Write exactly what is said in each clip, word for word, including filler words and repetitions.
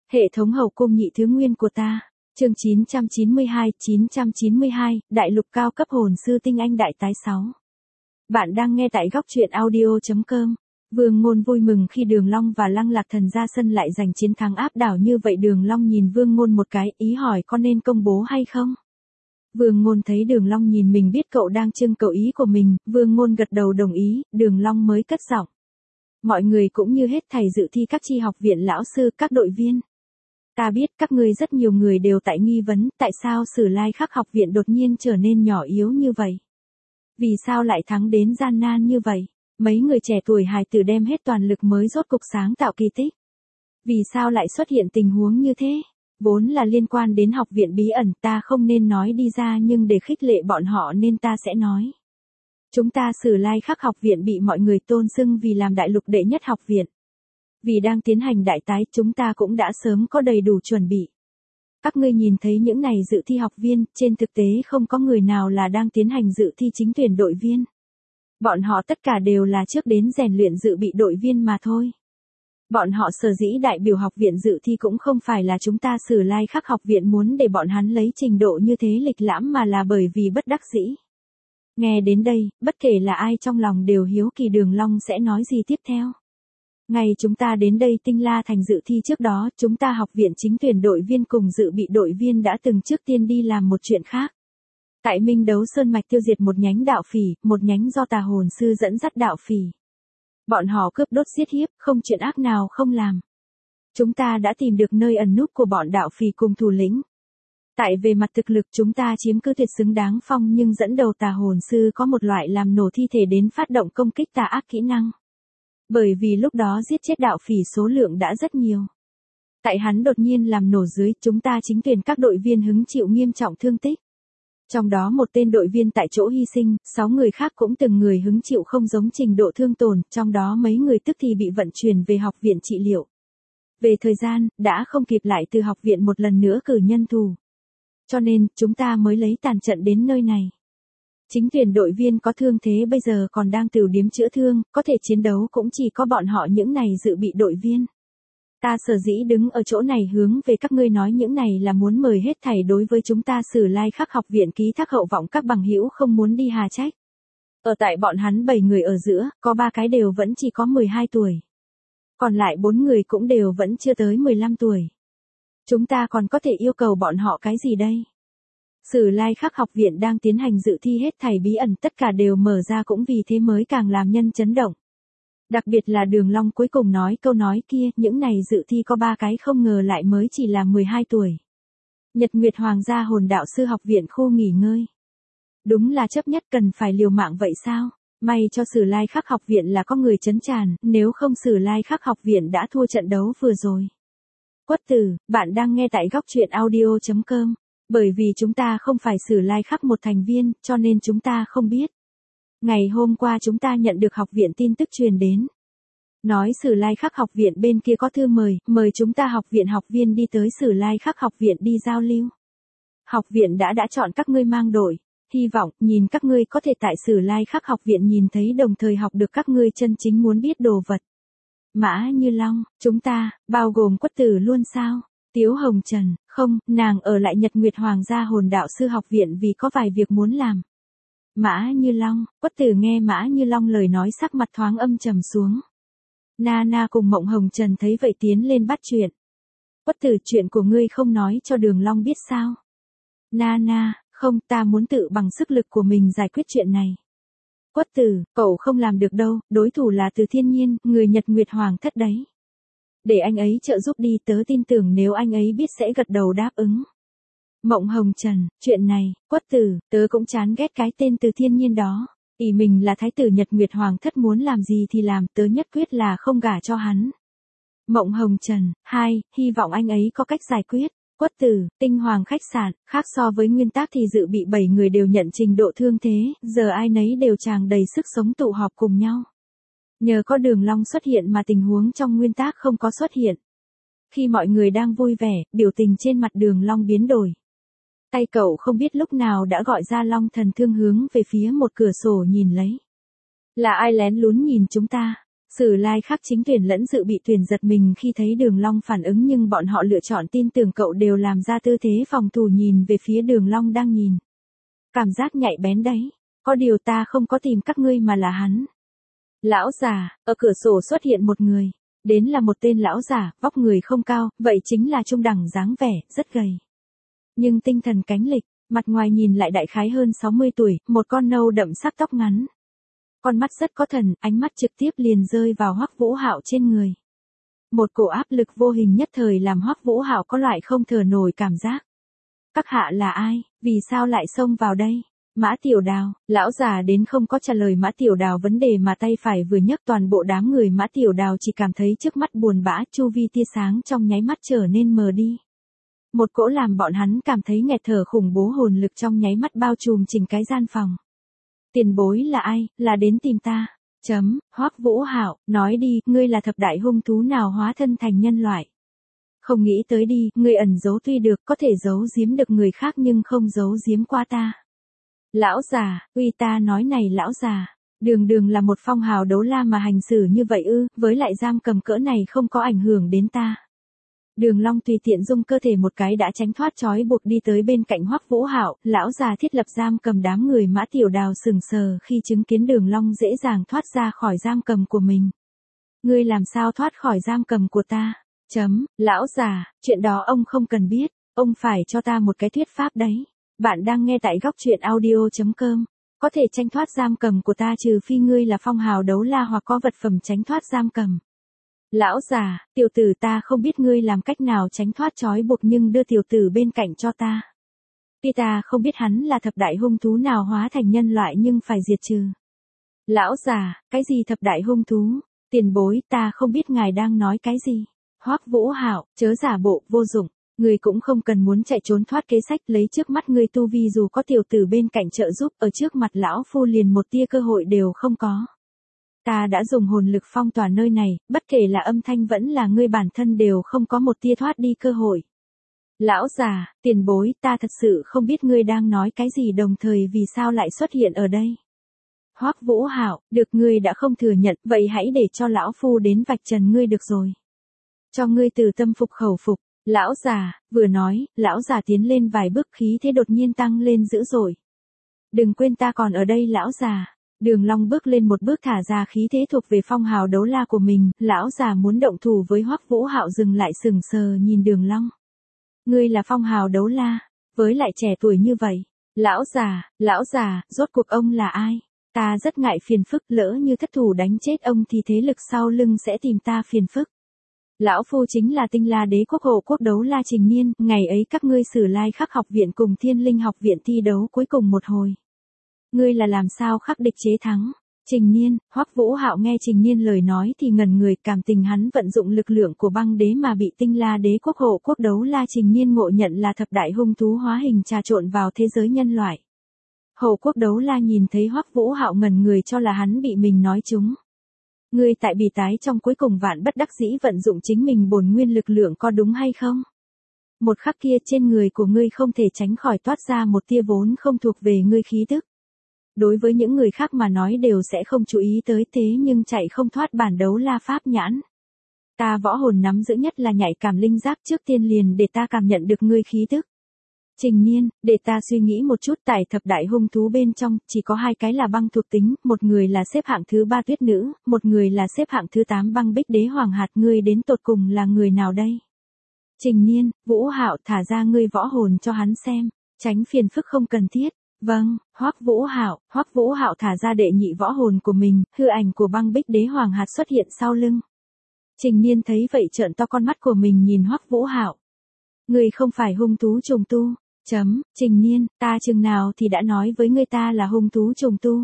Hệ thống hậu cung nhị thứ nguyên của ta. Chương chín trăm chín mươi hai, chín trăm chín mươi hai, Đại lục cao cấp hồn sư tinh anh đại tái sáu. Bạn đang nghe tại góc truyện audio.com. Vương Ngôn vui mừng khi Đường Long và Lăng Lạc Thần ra sân lại giành chiến thắng áp đảo như vậy. Đường Long nhìn Vương Ngôn một cái, ý hỏi có nên công bố hay không. Vương Ngôn thấy Đường Long nhìn mình biết cậu đang trưng cầu ý của mình, Vương Ngôn gật đầu đồng ý, Đường Long mới cất giọng. Mọi người cũng như hết thầy dự thi các chi học viện lão sư, các đội viên. Ta biết các ngươi rất nhiều người đều tại nghi vấn, tại sao Sử Lai Khắc học viện đột nhiên trở nên nhỏ yếu như vậy? Vì sao lại thắng đến gian nan như vậy? Mấy người trẻ tuổi hài tử đem hết toàn lực mới rốt cục sáng tạo kỳ tích. Vì sao lại xuất hiện tình huống như thế? Vốn là liên quan đến học viện bí ẩn, ta không nên nói đi ra nhưng để khích lệ bọn họ nên ta sẽ nói. Chúng ta Sử Lai Khắc học viện bị mọi người tôn xưng vì làm đại lục đệ nhất học viện. Vì đang tiến hành đại tái, chúng ta cũng đã sớm có đầy đủ chuẩn bị. Các ngươi nhìn thấy những này dự thi học viên, trên thực tế không có người nào là đang tiến hành dự thi chính tuyển đội viên. Bọn họ tất cả đều là trước đến rèn luyện dự bị đội viên mà thôi. Bọn họ sở dĩ đại biểu học viện dự thi cũng không phải là chúng ta Sử Lai Khắc học viện muốn để bọn hắn lấy trình độ như thế lịch lãm mà là bởi vì bất đắc dĩ. Nghe đến đây, bất kể là ai trong lòng đều hiếu kỳ Đường Long sẽ nói gì tiếp theo. Ngày chúng ta đến đây Tinh La Thành dự thi trước đó, chúng ta học viện chính tuyển đội viên cùng dự bị đội viên đã từng trước tiên đi làm một chuyện khác. Tại Minh Đấu Sơn Mạch tiêu diệt một nhánh đạo phỉ, một nhánh do tà hồn sư dẫn dắt đạo phỉ. Bọn họ cướp đốt giết hiếp, không chuyện ác nào không làm. Chúng ta đã tìm được nơi ẩn núp của bọn đạo phỉ cùng thủ lĩnh. Tại về mặt thực lực chúng ta chiếm cứ tuyệt xứng đáng phong nhưng dẫn đầu tà hồn sư có một loại làm nổ thi thể đến phát động công kích tà ác kỹ năng. Bởi vì lúc đó giết chết đạo phỉ số lượng đã rất nhiều. Tại hắn đột nhiên làm nổ dưới, chúng ta chính tuyển các đội viên hứng chịu nghiêm trọng thương tích. Trong đó một tên đội viên tại chỗ hy sinh, sáu người khác cũng từng người hứng chịu không giống trình độ thương tổn, trong đó mấy người tức thì bị vận chuyển về học viện trị liệu. Về thời gian, đã không kịp lại từ học viện một lần nữa cử nhân thủ. Cho nên, chúng ta mới lấy tàn trận đến nơi này. Chính tuyển đội viên có thương thế bây giờ còn đang tửu điếm chữa thương, có thể chiến đấu cũng chỉ có bọn họ những này dự bị đội viên. Ta sở dĩ đứng ở chỗ này hướng về các ngươi nói những này là muốn mời hết thảy đối với chúng ta Sử Lai Khắc học viện ký thác hậu vọng các bằng hữu không muốn đi hà trách. Ở tại bọn hắn bảy người ở giữa, có ba cái đều vẫn chỉ có mười hai tuổi. Còn lại bốn người cũng đều vẫn chưa tới mười lăm tuổi. Chúng ta còn có thể yêu cầu bọn họ cái gì đây? Sử Lai Khắc học viện đang tiến hành dự thi hết thảy bí ẩn tất cả đều mở ra cũng vì thế mới càng làm nhân chấn động. Đặc biệt là Đường Long cuối cùng nói câu nói kia, những này dự thi có ba cái không ngờ lại mới chỉ là mười hai tuổi. Nhật Nguyệt Hoàng gia hồn đạo sư học viện khu nghỉ ngơi. Đúng là chấp nhất cần phải liều mạng vậy sao? May cho Sử Lai Khắc học viện là có người chấn tràn, nếu không Sử Lai Khắc học viện đã thua trận đấu vừa rồi. Quất tử, bạn đang nghe tại góc truyện audio.com. Bởi vì chúng ta không phải Sử Lai Khắc một thành viên, cho nên chúng ta không biết. Ngày hôm qua chúng ta nhận được học viện tin tức truyền đến. Nói Sử Lai Khắc học viện bên kia có thư mời, mời chúng ta học viện học viên đi tới Sử Lai Khắc học viện đi giao lưu. Học viện đã đã chọn các ngươi mang đội, hy vọng nhìn các ngươi có thể tại Sử Lai Khắc học viện nhìn thấy đồng thời học được các ngươi chân chính muốn biết đồ vật. Mã Như Long, chúng ta, bao gồm Quất tử luôn sao? Tiếu Hồng Trần, không, nàng ở lại Nhật Nguyệt Hoàng gia hồn đạo sư học viện vì có vài việc muốn làm. Mã Như Long, Quất tử nghe Mã Như Long lời nói sắc mặt thoáng âm trầm xuống. Nana cùng Mộng Hồng Trần thấy vậy tiến lên bắt chuyện. Quất tử chuyện của ngươi không nói cho Đường Long biết sao? Nana, không ta muốn tự bằng sức lực của mình giải quyết chuyện này. Quất tử, cậu không làm được đâu, đối thủ là Từ Thiên Nhiên, người Nhật Nguyệt Hoàng thất đấy. Để anh ấy trợ giúp đi tớ tin tưởng nếu anh ấy biết sẽ gật đầu đáp ứng. Mộng Hồng Trần, chuyện này, Quất tử, tớ cũng chán ghét cái tên Từ Thiên Nhiên đó. Ý mình là thái tử Nhật Nguyệt Hoàng thất muốn làm gì thì làm, tớ nhất quyết là không gả cho hắn. Mộng Hồng Trần, hai, hy vọng anh ấy có cách giải quyết. Quất tử, Tinh Hoàng khách sạn, khác so với nguyên tắc thì dự bị bảy người đều nhận trình độ thương thế, giờ ai nấy đều tràn đầy sức sống tụ họp cùng nhau. Nhờ có Đường Long xuất hiện mà tình huống trong nguyên tắc không có xuất hiện. Khi mọi người đang vui vẻ, biểu tình trên mặt Đường Long biến đổi. Tay cậu không biết lúc nào đã gọi ra Long Thần Thương hướng về phía một cửa sổ nhìn lấy. Là ai lén lún nhìn chúng ta? Sử lai khắc chính tuyển lẫn dự bị tuyển giật mình khi thấy Đường Long phản ứng, nhưng bọn họ lựa chọn tin tưởng cậu, đều làm ra tư thế phòng thủ nhìn về phía Đường Long đang nhìn. Cảm giác nhạy bén đấy, có điều ta không có tìm các ngươi mà là hắn. Lão già, ở cửa sổ xuất hiện một người, đến là một tên lão già, vóc người không cao, vậy chính là trung đẳng dáng vẻ, rất gầy. Nhưng tinh thần cánh lịch, mặt ngoài nhìn lại đại khái hơn sáu mươi tuổi, một con nâu đậm sắc tóc ngắn. Con mắt rất có thần, ánh mắt trực tiếp liền rơi vào Hoắc Vũ Hạo trên người. Một cổ áp lực vô hình nhất thời làm Hoắc Vũ Hạo có loại không thở nổi cảm giác. Các hạ là ai, vì sao lại xông vào đây? Mã Tiểu Đào, lão già đến không có trả lời Mã Tiểu Đào vấn đề mà tay phải vừa nhấc, toàn bộ đám người Mã Tiểu Đào chỉ cảm thấy trước mắt buồn bã, chu vi tia sáng trong nháy mắt trở nên mờ đi. Một cỗ làm bọn hắn cảm thấy nghẹt thở khủng bố hồn lực trong nháy mắt bao trùm chỉnh cái gian phòng. Tiền bối là ai, là đến tìm ta. Chấm, Hoắc Vũ Hạo, nói đi, ngươi là thập đại hung thú nào hóa thân thành nhân loại? Không nghĩ tới đi, ngươi ẩn giấu tuy được, có thể giấu giếm được người khác nhưng không giấu giếm qua ta. Lão già, uy ta nói này lão già, đường đường là một phong hào đấu la mà hành xử như vậy ư, với lại giam cầm cỡ này không có ảnh hưởng đến ta. Đường Long tùy tiện dung cơ thể một cái đã tránh thoát trói buộc đi tới bên cạnh Hoắc Vũ Hạo, lão già thiết lập giam cầm đám người Mã Tiểu Đào sừng sờ khi chứng kiến Đường Long dễ dàng thoát ra khỏi giam cầm của mình. Ngươi làm sao thoát khỏi giam cầm của ta? Chấm, lão già, chuyện đó ông không cần biết, ông phải cho ta một cái thuyết pháp đấy. Bạn đang nghe tại góc truyện audio chấm com. Có thể tranh thoát giam cầm của ta trừ phi ngươi là phong hào đấu la hoặc có vật phẩm tránh thoát giam cầm. Lão già, tiểu tử ta không biết ngươi làm cách nào tránh thoát trói buộc nhưng đưa tiểu tử bên cạnh cho ta. Tuy ta không biết hắn là thập đại hung thú nào hóa thành nhân loại nhưng phải diệt trừ. Lão già, cái gì thập đại hung thú? Tiền bối, ta không biết ngài đang nói cái gì. Hoắc Vũ Hạo, chớ giả bộ, vô dụng. Ngươi cũng không cần muốn chạy trốn thoát kế sách, lấy trước mắt ngươi tu vi dù có tiểu tử bên cạnh trợ giúp, ở trước mặt lão phu liền một tia cơ hội đều không có. Ta đã dùng hồn lực phong tỏa nơi này, bất kể là âm thanh vẫn là ngươi bản thân đều không có một tia thoát đi cơ hội. Lão già, tiền bối, ta thật sự không biết ngươi đang nói cái gì, đồng thời vì sao lại xuất hiện ở đây. Hoắc Vũ Hạo, được, ngươi đã không thừa nhận, vậy hãy để cho lão phu đến vạch trần ngươi được rồi. Cho ngươi từ tâm phục khẩu phục. Lão già, vừa nói, lão già tiến lên vài bước, khí thế đột nhiên tăng lên dữ dội. Đừng quên ta còn ở đây lão già. Đường Long bước lên một bước thả ra khí thế thuộc về phong hào đấu la của mình, lão già muốn động thủ với Hoắc Vũ Hạo dừng lại sừng sờ nhìn Đường Long. Ngươi là phong hào đấu la, với lại trẻ tuổi như vậy. Lão già, lão già, rốt cuộc ông là ai? Ta rất ngại phiền phức, lỡ như thất thủ đánh chết ông thì thế lực sau lưng sẽ tìm ta phiền phức. Lão phu chính là Tinh La Đế quốc hộ quốc đấu la Trình Niên, ngày ấy các ngươi Sử Lai Khắc học viện cùng Thiên Linh học viện thi đấu cuối cùng một hồi. Ngươi là làm sao khắc địch chế thắng? Trình Niên, Hoắc Vũ Hạo nghe Trình Niên lời nói thì ngẩn người, cảm tình hắn vận dụng lực lượng của băng đế mà bị Tinh La Đế quốc hộ quốc đấu la Trình Niên ngộ nhận là thập đại hung thú hóa hình trà trộn vào thế giới nhân loại. Hộ quốc đấu la nhìn thấy Hoắc Vũ Hạo ngẩn người cho là hắn bị mình nói trúng. Ngươi tại bì tái trong cuối cùng vạn bất đắc dĩ vận dụng chính mình bổn nguyên lực lượng, có đúng hay không? Một khắc kia trên người của ngươi không thể tránh khỏi toát ra một tia vốn không thuộc về ngươi khí tức. Đối với những người khác mà nói đều sẽ không chú ý tới, thế nhưng chạy không thoát bản đấu la pháp nhãn. Ta võ hồn nắm giữ nhất là nhạy cảm linh giác, trước tiên liền để ta cảm nhận được ngươi khí tức. Trình Niên, để ta suy nghĩ một chút, tại thập đại hung thú bên trong, chỉ có hai cái là băng thuộc tính, một người là xếp hạng thứ ba tuyết nữ, một người là xếp hạng thứ tám băng bích đế hoàng hạt, ngươi đến tột cùng là người nào đây? Trình Niên, Vũ Hạo, thả ra ngươi võ hồn cho hắn xem, tránh phiền phức không cần thiết. Vâng, Hoắc Vũ Hạo, Hoắc Vũ Hạo thả ra đệ nhị võ hồn của mình, hư ảnh của băng bích đế hoàng hạt xuất hiện sau lưng. Trình Niên thấy vậy trợn to con mắt của mình nhìn Hoắc Vũ Hạo. Ngươi không phải hung thú trùng tu. Chấm, Trình Niên, ta chừng nào thì đã nói với ngươi ta là hung thú trùng tu.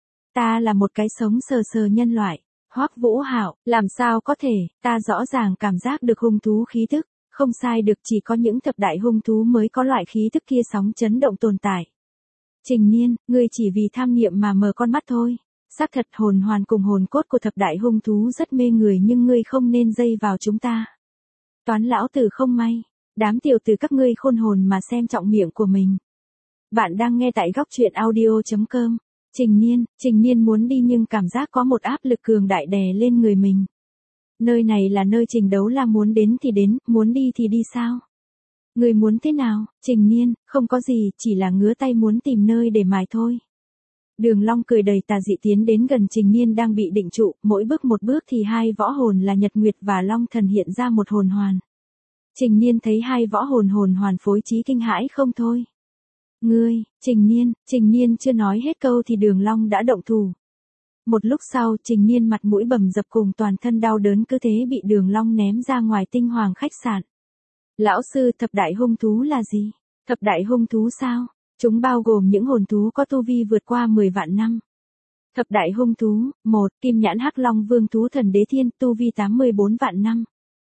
Ta là một cái sống sờ sờ nhân loại. Hoắc Vũ Hạo, làm sao có thể, ta rõ ràng cảm giác được hung thú khí tức, không sai được, chỉ có những thập đại hung thú mới có loại khí tức kia sóng chấn động tồn tại. Trình Niên, ngươi chỉ vì tham niệm mà mở con mắt thôi. Xác thật hồn hoàn cùng hồn cốt của thập đại hung thú rất mê người nhưng ngươi không nên dây vào chúng ta. Toán lão tử không may. Đám tiểu tử các ngươi khôn hồn mà xem trọng miệng của mình. Bạn đang nghe tại góc truyện audio chấm com. Trình Niên, Trình Niên muốn đi nhưng cảm giác có một áp lực cường đại đè lên người mình. Nơi này là nơi Trình Đấu La muốn đến thì đến, muốn đi thì đi sao? Người muốn thế nào? Trình Niên, không có gì, chỉ là ngứa tay muốn tìm nơi để mài thôi. Đường Long cười đầy tà dị tiến đến gần Trình Niên đang bị định trụ, mỗi bước một bước thì hai võ hồn là Nhật Nguyệt và Long Thần hiện ra một hồn hoàn. Trình Niên thấy hai võ hồn hồn hoàn phối trí kinh hãi không thôi. Ngươi, Trình Niên, Trình Niên chưa nói hết câu thì Đường Long đã động thủ. Một lúc sau, Trình Niên mặt mũi bầm dập cùng toàn thân đau đớn cứ thế bị Đường Long ném ra ngoài tinh hoàng khách sạn. Lão sư, thập đại hung thú là gì? Thập đại hung thú sao? Chúng bao gồm những hồn thú có tu vi vượt qua mười vạn năm. Thập đại hung thú, một. Kim nhãn hắc long vương thú thần đế thiên, tu vi tám mươi bốn vạn năm.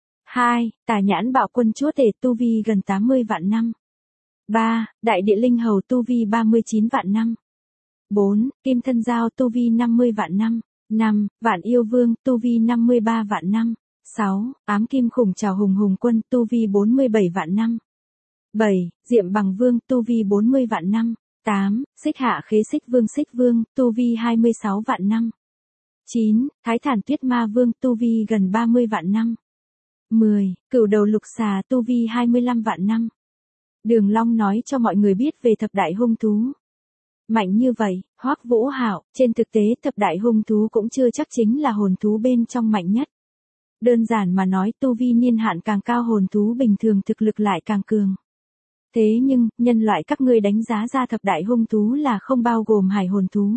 hai. Tà nhãn bạo quân chúa tể, tu vi gần tám mươi vạn năm. ba. Đại địa linh hầu, tu vi ba mươi chín vạn năm. bốn. Kim thân giao, tu vi năm mươi vạn năm. năm. Vạn yêu vương, tu vi năm mươi ba vạn năm. sáu. Ám kim khủng trảo hùng hùng quân, tu vi bốn mươi bảy vạn năm. bảy. Diệm bằng vương, tu vi bốn mươi vạn năm. tám. Xích hạ khế xích vương xích vương, tu vi hai mươi sáu vạn năm. chín. Thái thản tuyết ma vương, tu vi gần ba mươi vạn năm. mười. Cửu đầu lục xà, tu vi hai mươi lăm vạn năm. Đường Long nói cho mọi người biết về thập đại hung thú. Mạnh như vậy, Hoắc Vũ Hạo, trên thực tế thập đại hung thú cũng chưa chắc chính là hồn thú bên trong mạnh nhất. Đơn giản mà nói, tu vi niên hạn càng cao hồn thú bình thường thực lực lại càng cường. Thế nhưng, nhân loại các ngươi đánh giá ra thập đại hung thú là không bao gồm hải hồn thú.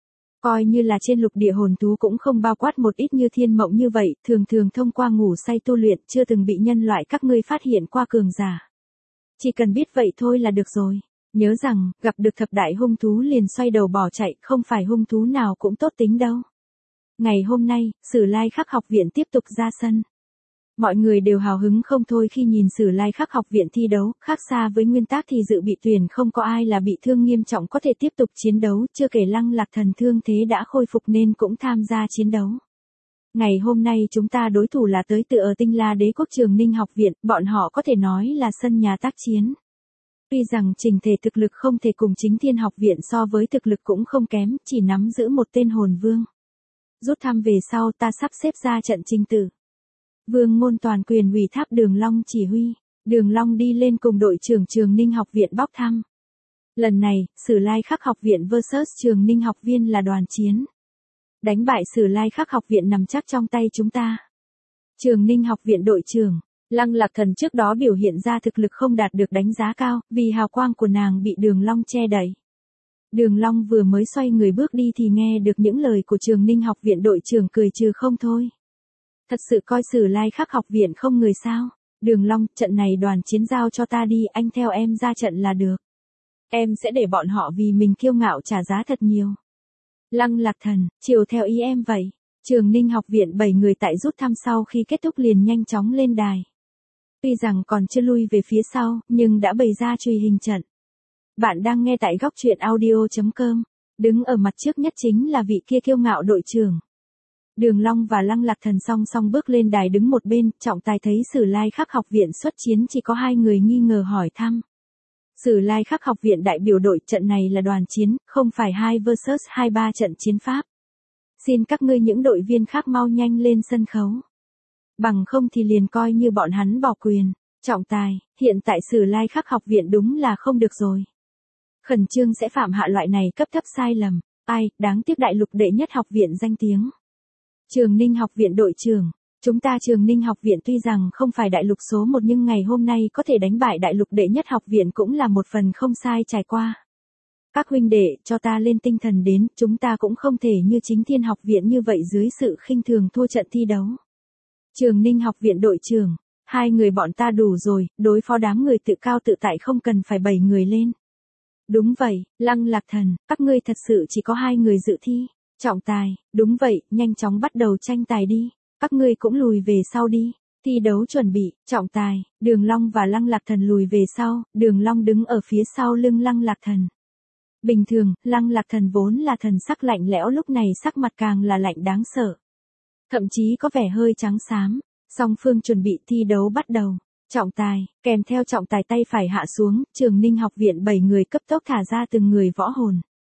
Coi như là trên lục địa hồn thú cũng không bao quát một ít như thiên mộng như vậy, thường thường thông qua ngủ say tu luyện chưa từng bị nhân loại các ngươi phát hiện qua cường giả. Chỉ cần biết vậy thôi là được rồi. Nhớ rằng, gặp được thập đại hung thú liền xoay đầu bỏ chạy, không phải hung thú nào cũng tốt tính đâu. Ngày hôm nay, Sử Lai Khắc học viện tiếp tục ra sân. Mọi người đều hào hứng không thôi khi nhìn Sử Lai Khắc học viện thi đấu, khác xa với nguyên tắc thì dự bị tuyển không có ai là bị thương nghiêm trọng có thể tiếp tục chiến đấu, chưa kể Lăng Lạc Thần thương thế đã khôi phục nên cũng tham gia chiến đấu. Ngày hôm nay chúng ta đối thủ là tới từ ở Tinh La Đế quốc Trường Ninh học viện, bọn họ có thể nói là sân nhà tác chiến. Tuy rằng trình thể thực lực không thể cùng Chính Thiên học viện so với thực lực cũng không kém, chỉ nắm giữ một tên hồn vương. Rút thăm về sau ta sắp xếp ra trận trình tự. Vương Ngôn toàn quyền ủy thác Đường Long chỉ huy, Đường Long đi lên cùng đội trưởng Trường Ninh học viện bóc thăm. Lần này, Sử Lai Khắc học viện versus Trường Ninh học viên là đoàn chiến. Đánh bại Sử Lai Khắc học viện nằm chắc trong tay chúng ta. Trường Ninh học viện đội trưởng, Lăng Lạc Thần trước đó biểu hiện ra thực lực không đạt được đánh giá cao, vì hào quang của nàng bị Đường Long che đậy. Đường Long vừa mới xoay người bước đi thì nghe được những lời của Trường Ninh học viện đội trưởng cười trừ không thôi. Thật sự coi Sử Lai Khắc học viện không người sao? Đường Long, trận này đoàn chiến giao cho ta đi, anh theo em ra trận là được. Em sẽ để bọn họ vì mình kiêu ngạo trả giá thật nhiều. Lăng Lạc Thần, chiều theo ý em vậy. Trường Ninh học viện bảy người tại rút thăm sau khi kết thúc liền nhanh chóng lên đài. Tuy rằng còn chưa lui về phía sau, nhưng đã bày ra truy hình trận. Bạn đang nghe tại góc truyện audio chấm com. Đứng ở mặt trước nhất chính là vị kia kiêu ngạo đội trưởng. Đường Long và Lăng Lạc Thần song song bước lên đài đứng một bên, trọng tài thấy Sử Lai Khắc học viện xuất chiến chỉ có hai người nghi ngờ hỏi thăm. Sử Lai Khắc học viện đại biểu đội, trận này là đoàn chiến, không phải hai versus hai ba trận chiến pháp. Xin các ngươi những đội viên khác mau nhanh lên sân khấu. Bằng không thì liền coi như bọn hắn bỏ quyền. Trọng tài, hiện tại Sử Lai Khắc học viện đúng là không được rồi. Khẩn trương sẽ phạm hạ loại này cấp thấp sai lầm. Ai, đáng tiếc đại lục đệ nhất học viện danh tiếng. Trường Ninh học viện đội trưởng, chúng ta Trường Ninh học viện tuy rằng không phải đại lục số một nhưng ngày hôm nay có thể đánh bại đại lục đệ nhất học viện cũng là một phần không sai trải qua. Các huynh đệ, cho ta lên tinh thần đến, chúng ta cũng không thể như Chính Thiên học viện như vậy dưới sự khinh thường thua trận thi đấu. Trường Ninh học viện đội trưởng, hai người bọn ta đủ rồi, đối phó đám người tự cao tự tại không cần phải bảy người lên. Đúng vậy, Lăng Lạc Thần, các ngươi thật sự chỉ có hai người dự thi. Trọng tài, đúng vậy, nhanh chóng bắt đầu tranh tài đi, các ngươi cũng lùi về sau đi. Thi đấu chuẩn bị, trọng tài, Đường Long và Lăng Lạc Thần lùi về sau, Đường Long đứng ở phía sau lưng Lăng Lạc Thần. Bình thường, Lăng Lạc Thần vốn là thần sắc lạnh lẽo lúc này sắc mặt càng là lạnh đáng sợ. Thậm chí có vẻ hơi trắng xám, song phương chuẩn bị thi đấu bắt đầu. Trọng tài, kèm theo trọng tài tay phải hạ xuống, Trường Ninh học viện bảy người cấp tốc thả ra từng người võ hồn.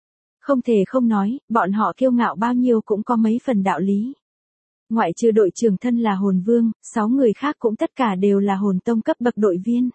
Không thể không nói, bọn họ kiêu ngạo bao nhiêu cũng có mấy phần đạo lý. Ngoại trừ đội trưởng thân là hồn vương, sáu người khác cũng tất cả đều là hồn tông cấp bậc đội viên.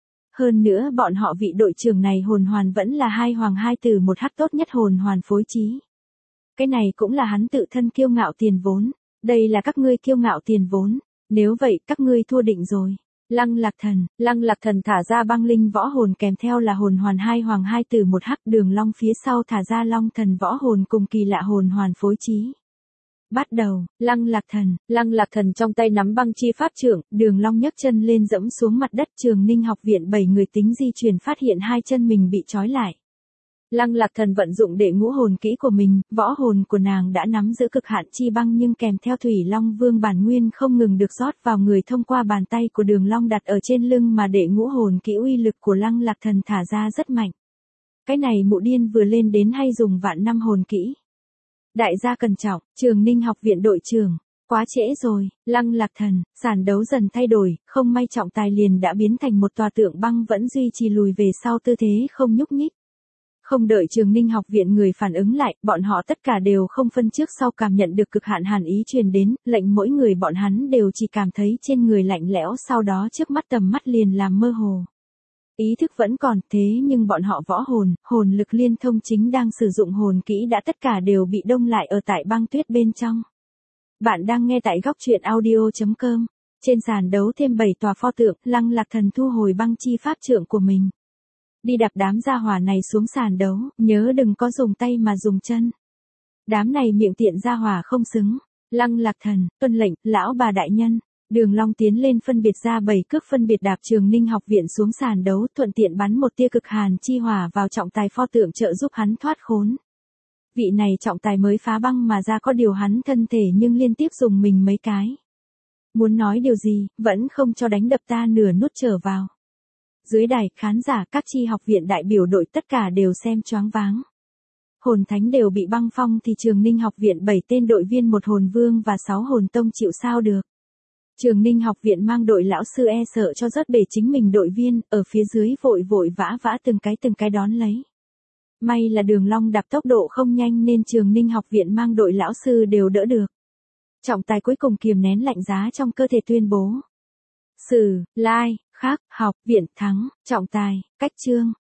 Hơn nữa bọn họ vị đội trưởng này hồn hoàn vẫn là hai hoàng hai tử một hắc tốt nhất hồn hoàn phối trí. Cái này cũng là hắn tự thân kiêu ngạo tiền vốn. Đây là các ngươi kiêu ngạo tiền vốn. Nếu vậy các ngươi thua định rồi. Lăng Lạc Thần, Lăng Lạc Thần thả ra băng linh võ hồn kèm theo là hồn hoàn hai hoàng hai tử một hắc, Đường Long phía sau thả ra Long Thần võ hồn cùng kỳ lạ hồn hoàn phối trí. Bắt đầu, Lăng Lạc Thần, Lăng Lạc Thần trong tay nắm băng chi pháp trưởng, Đường Long nhấc chân lên dẫm xuống mặt đất. Trường Ninh học viện bảy người tính di chuyển phát hiện hai chân mình bị trói lại. Lăng Lạc Thần vận dụng đệ ngũ hồn kỹ của mình, võ hồn của nàng đã nắm giữ cực hạn chi băng nhưng kèm theo Thủy Long Vương bản nguyên không ngừng được rót vào người thông qua bàn tay của Đường Long đặt ở trên lưng mà đệ ngũ hồn kỹ uy lực của Lăng Lạc Thần thả ra rất mạnh. Cái này mụ điên vừa lên đến hay dùng vạn năm hồn kỹ. Đại gia cẩn trọng, Trường Ninh học viện đội trưởng, quá trễ rồi. Lăng Lạc Thần, sàn đấu dần thay đổi, không may trọng tài liền đã biến thành một tòa tượng băng vẫn duy trì lùi về sau tư thế không nhúc nhích. Không đợi Trường Ninh học viện người phản ứng lại, bọn họ tất cả đều không phân trước sau cảm nhận được cực hạn hàn ý truyền đến, lệnh mỗi người bọn hắn đều chỉ cảm thấy trên người lạnh lẽo, sau đó trước mắt tầm mắt liền làm mơ hồ. Ý thức vẫn còn, thế nhưng bọn họ võ hồn, hồn lực liên thông chính đang sử dụng hồn kỹ đã tất cả đều bị đông lại ở tại băng tuyết bên trong. Bạn đang nghe tại góc truyện audio chấm com. Trên sàn đấu thêm bảy tòa pho tượng, Lăng Lạc Thần thu hồi băng chi pháp trượng của mình. Đi đạp đám gia hỏa này xuống sàn đấu, nhớ đừng có dùng tay mà dùng chân. Đám này miệng tiện gia hỏa không xứng. Lăng Lạc Thần, tuân lệnh, lão bà đại nhân. Đường Long tiến lên phân biệt ra bảy cước phân biệt đạp Trường Ninh học viện xuống sàn đấu, thuận tiện bắn một tia cực hàn chi hỏa vào trọng tài pho tượng trợ giúp hắn thoát khốn. Vị này trọng tài mới phá băng mà ra có điều hắn thân thể nhưng liên tiếp dùng mình mấy cái. Muốn nói điều gì, vẫn không cho đánh đập ta nửa nút trở vào. Dưới đài, khán giả các chi học viện đại biểu đội tất cả đều xem choáng váng. Hồn thánh đều bị băng phong thì Trường Ninh học viện bảy tên đội viên một hồn vương và sáu hồn tông chịu sao được. Trường Ninh học viện mang đội lão sư e sợ cho rớt bể chính mình đội viên, ở phía dưới vội vội vã vã từng cái từng cái đón lấy. May là Đường Long đạp tốc độ không nhanh nên Trường Ninh học viện mang đội lão sư đều đỡ được. Trọng tài cuối cùng kiềm nén lạnh giá trong cơ thể tuyên bố. Sử, lai, khác, học, viện, thắng, trọng tài, cách chương.